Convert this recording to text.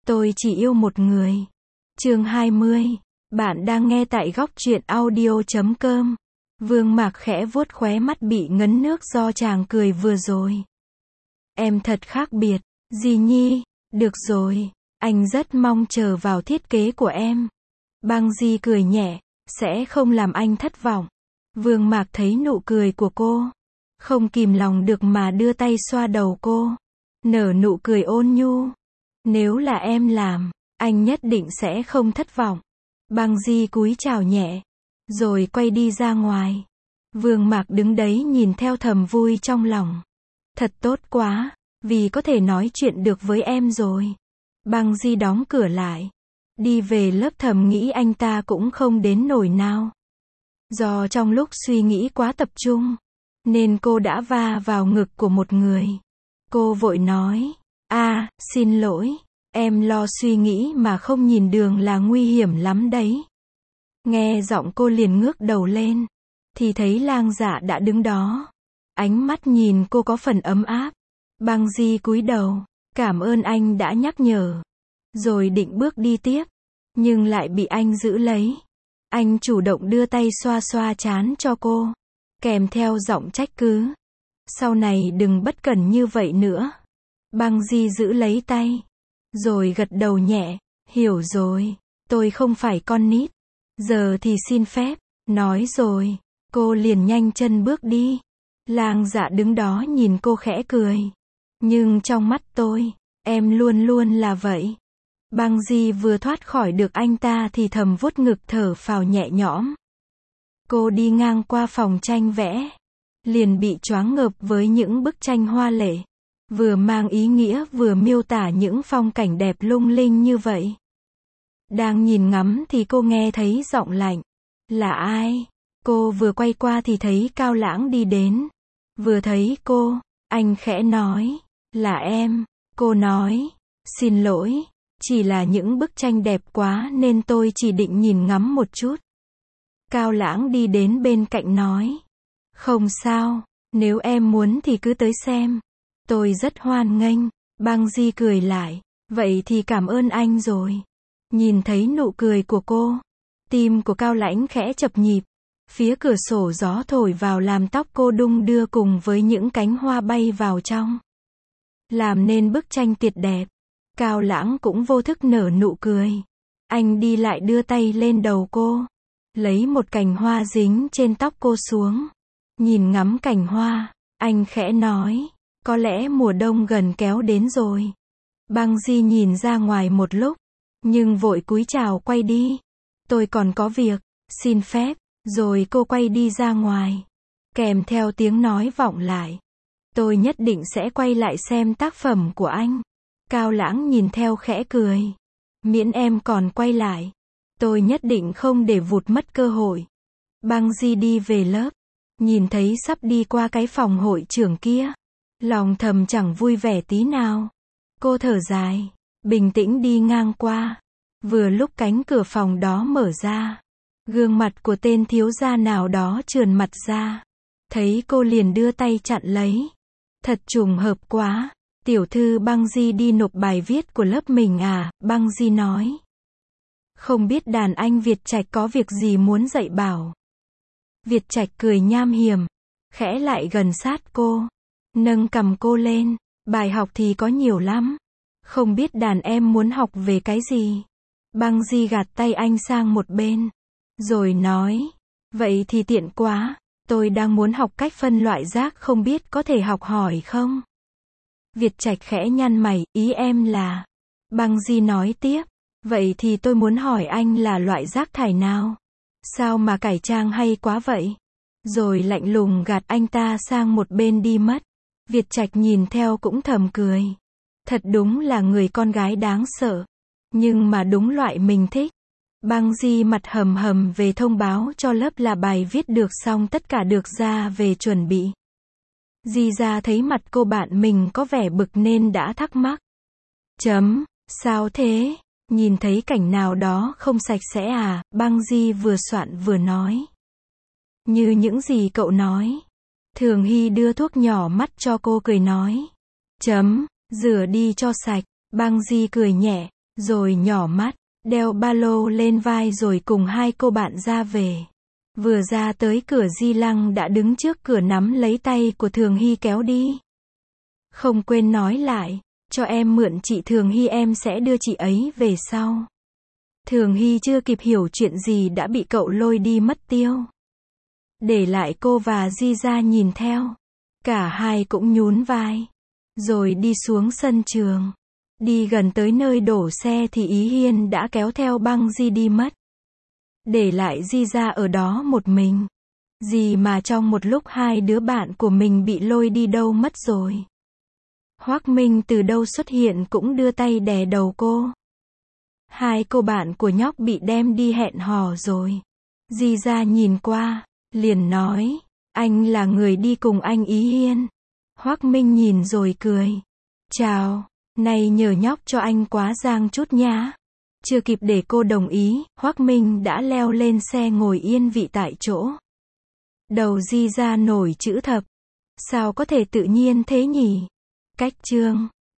Tôi chỉ yêu một người. Chương 20. Bạn đang nghe tại góc truyện audio.com. Vương Mạc khẽ vuốt khóe mắt bị ngấn nước do chàng cười vừa rồi. Em thật khác biệt. Dì Nhi, được rồi, anh rất mong chờ vào thiết kế của em. Băng Di cười nhẹ, sẽ không làm anh thất vọng. Vương Mạc thấy nụ cười của cô, không kìm lòng được mà đưa tay xoa đầu cô, nở nụ cười ôn nhu. Nếu là em làm, anh nhất định sẽ không thất vọng. Băng Di cúi chào nhẹ, rồi quay đi ra ngoài. Vương Mạc đứng đấy nhìn theo thầm vui trong lòng. Thật tốt quá, vì có thể nói chuyện được với em rồi. Băng Di đóng cửa lại, đi về lớp thầm nghĩ anh ta cũng không đến nổi nào. Do trong lúc suy nghĩ quá tập trung, nên cô đã va vào ngực của một người. Cô vội nói, xin lỗi, em lo suy nghĩ mà không nhìn đường là nguy hiểm lắm đấy. Nghe giọng cô liền ngước đầu lên, thì thấy Lang Dạ đã đứng đó. Ánh mắt nhìn cô có phần ấm áp. Băng Di cúi đầu, cảm ơn anh đã nhắc nhở. Rồi định bước đi tiếp, nhưng lại bị anh giữ lấy. Anh chủ động đưa tay xoa xoa trán cho cô, kèm theo giọng trách cứ. Sau này đừng bất cẩn như vậy nữa. Băng Di giữ lấy tay, rồi gật đầu nhẹ, hiểu rồi, tôi không phải con nít. Giờ thì xin phép. Nói rồi, cô liền nhanh chân bước đi. Lang Dạ đứng đó nhìn cô khẽ cười. Nhưng trong mắt tôi, em luôn luôn là vậy. Băng Di vừa thoát khỏi được anh ta thì thầm vuốt ngực thở phào nhẹ nhõm. Cô đi ngang qua phòng tranh vẽ, liền bị choáng ngợp với những bức tranh hoa lệ, vừa mang ý nghĩa vừa miêu tả những phong cảnh đẹp lung linh như vậy. Đang nhìn ngắm thì cô nghe thấy giọng lạnh. Là ai? Cô vừa quay qua thì thấy Cao Lãng đi đến. Vừa thấy cô, anh khẽ nói, là em. Cô nói, xin lỗi, chỉ là những bức tranh đẹp quá nên tôi chỉ định nhìn ngắm một chút. Cao Lãng đi đến bên cạnh nói, không sao, nếu em muốn thì cứ tới xem. Tôi rất hoan nghênh. Băng Di cười lại, vậy thì cảm ơn anh rồi. Nhìn thấy nụ cười của cô, tim của Cao Lãnh khẽ chập nhịp. Phía cửa sổ gió thổi vào làm tóc cô đung đưa cùng với những cánh hoa bay vào trong, làm nên bức tranh tuyệt đẹp. Cao Lãng cũng vô thức nở nụ cười. Anh đi lại đưa tay lên đầu cô, lấy một cành hoa dính trên tóc cô xuống. Nhìn ngắm cành hoa, anh khẽ nói, có lẽ mùa đông gần kéo đến rồi. Băng Di nhìn ra ngoài một lúc, nhưng vội cúi chào quay đi. Tôi còn có việc, xin phép. Rồi cô quay đi ra ngoài, kèm theo tiếng nói vọng lại. Tôi nhất định sẽ quay lại xem tác phẩm của anh. Cao Lãng nhìn theo khẽ cười. Miễn em còn quay lại, tôi nhất định không để vụt mất cơ hội. Băng Di đi về lớp, nhìn thấy sắp đi qua cái phòng hội trưởng kia, lòng thầm chẳng vui vẻ tí nào. Cô thở dài, bình tĩnh đi ngang qua. Vừa lúc cánh cửa phòng đó mở ra, gương mặt của tên thiếu gia nào đó trườn mặt ra. Thấy cô liền đưa tay chặn lấy. Thật trùng hợp quá, tiểu thư Băng Di đi nộp bài viết của lớp mình à? Băng Di nói. Không biết đàn anh Việt Trạch có việc gì muốn dạy bảo. Việt Trạch cười nham hiểm, khẽ lại gần sát cô, nâng cằm cô lên. Bài học thì có nhiều lắm, không biết đàn em muốn học về cái gì. Băng Di gạt tay anh sang một bên, rồi nói, vậy thì tiện quá, tôi đang muốn học cách phân loại rác, không biết có thể học hỏi không? Việt Trạch khẽ nhăn mày, ý em là... Băng Di nói tiếp, vậy thì tôi muốn hỏi anh là loại rác thải nào? Sao mà cải trang hay quá vậy? Rồi lạnh lùng gạt anh ta sang một bên đi mất. Việt Trạch nhìn theo cũng thầm cười. Thật đúng là người con gái đáng sợ, nhưng mà đúng loại mình thích. Băng Di mặt hầm hầm về thông báo cho lớp là bài viết được xong, tất cả được ra về chuẩn bị. Di ra thấy mặt cô bạn mình có vẻ bực nên đã thắc mắc. Sao thế? Nhìn thấy cảnh nào đó không sạch sẽ à? Băng Di vừa soạn vừa nói. Như những gì cậu nói. Thường Hy đưa thuốc nhỏ mắt cho cô cười nói. Rửa đi cho sạch. Băng Di cười nhẹ, rồi nhỏ mắt, đeo ba lô lên vai rồi cùng hai cô bạn ra về. Vừa ra tới cửa Di Lăng đã đứng trước cửa nắm lấy tay của Thường Hy kéo đi. Không quên nói lại, cho em mượn chị Thường Hy, em sẽ đưa chị ấy về sau. Thường Hy chưa kịp hiểu chuyện gì đã bị cậu lôi đi mất tiêu. Để lại cô và Di ra nhìn theo. Cả hai cũng nhún vai. Rồi đi xuống sân trường. Đi gần tới nơi đổ xe thì Ý Hiên đã kéo theo băng Di đi mất. Để lại Di ra ở đó một mình. Gì mà trong một lúc hai đứa bạn của mình bị lôi đi đâu mất rồi. Hoác Minh từ đâu xuất hiện cũng đưa tay đè đầu cô. Hai cô bạn của nhóc bị đem đi hẹn hò rồi. Di ra nhìn qua, liền nói, anh là người đi cùng anh Ý Hiên. Hoác Minh nhìn rồi cười. Chào, này nhờ nhóc cho anh quá giang chút nhá. Chưa kịp để cô đồng ý, Hoác Minh đã leo lên xe ngồi yên vị tại chỗ. Đầu Di ra nổi chữ thập. Sao có thể tự nhiên thế nhỉ? Cách chương